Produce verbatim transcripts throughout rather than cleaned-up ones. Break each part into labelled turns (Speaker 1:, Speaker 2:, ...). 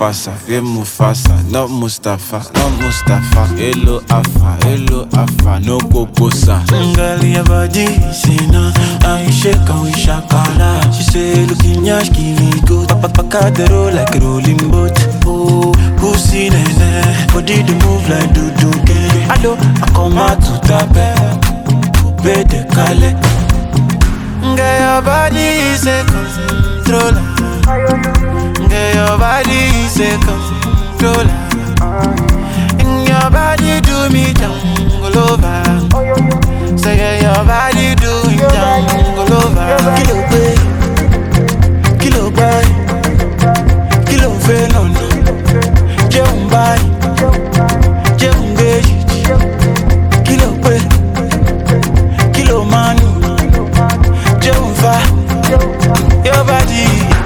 Speaker 1: Mufasa, yeah Mufasa, not Mustafa, not Mustafa. Hello Afa, hello Afa, no Kokosa.
Speaker 2: Girl, your body, see now, I shake and we shakala. She say, looking yash, give me good. Papa paka the roll like a rolling boat. Oh, pussy nene, body the move like do do can. Hello, I come out to tape, coupe de Calais. Girl, your body is a controller. Girl, your body is a controller. And your body do me jungle over. Say girl, your body do me jungle over. Kilo pay, kilo buy, kilo fail on no. Jeun buy, jeun gauge. Kilo pay, kilo money, jeun fa. Your body.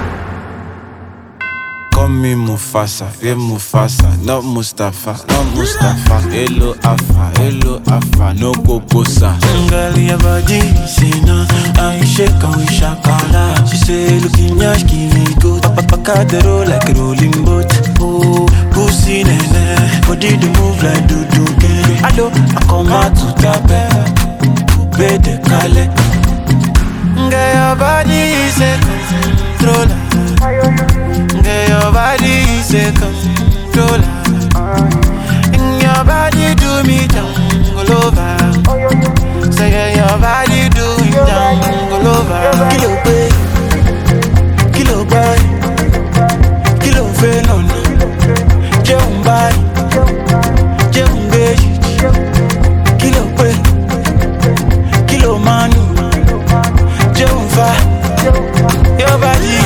Speaker 1: Call me Mufasa, yeah Mufasa, not Mustafa, not Mustafa. Hello Afa, hello Afa, no Kokosa.
Speaker 2: Girl, your body, see now, I shake and we shakala. She say, looking yash, give me good. Papa paka the roll like a rolling boat. Oh, pussy nene, body the move like do do can. Hello, I come out to tape, coupe de Calais. Girl, your body is a controller. Girl, your body is a controller. And your body do me jungle over. Say girl, your body do me jungle over. Kilo pay, kilo buy, kilo fail on no. Jeun buy, jeun gauge. Kilo pay, kilo money, jeun fa. Your body.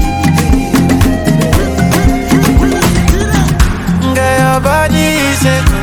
Speaker 2: Your body is a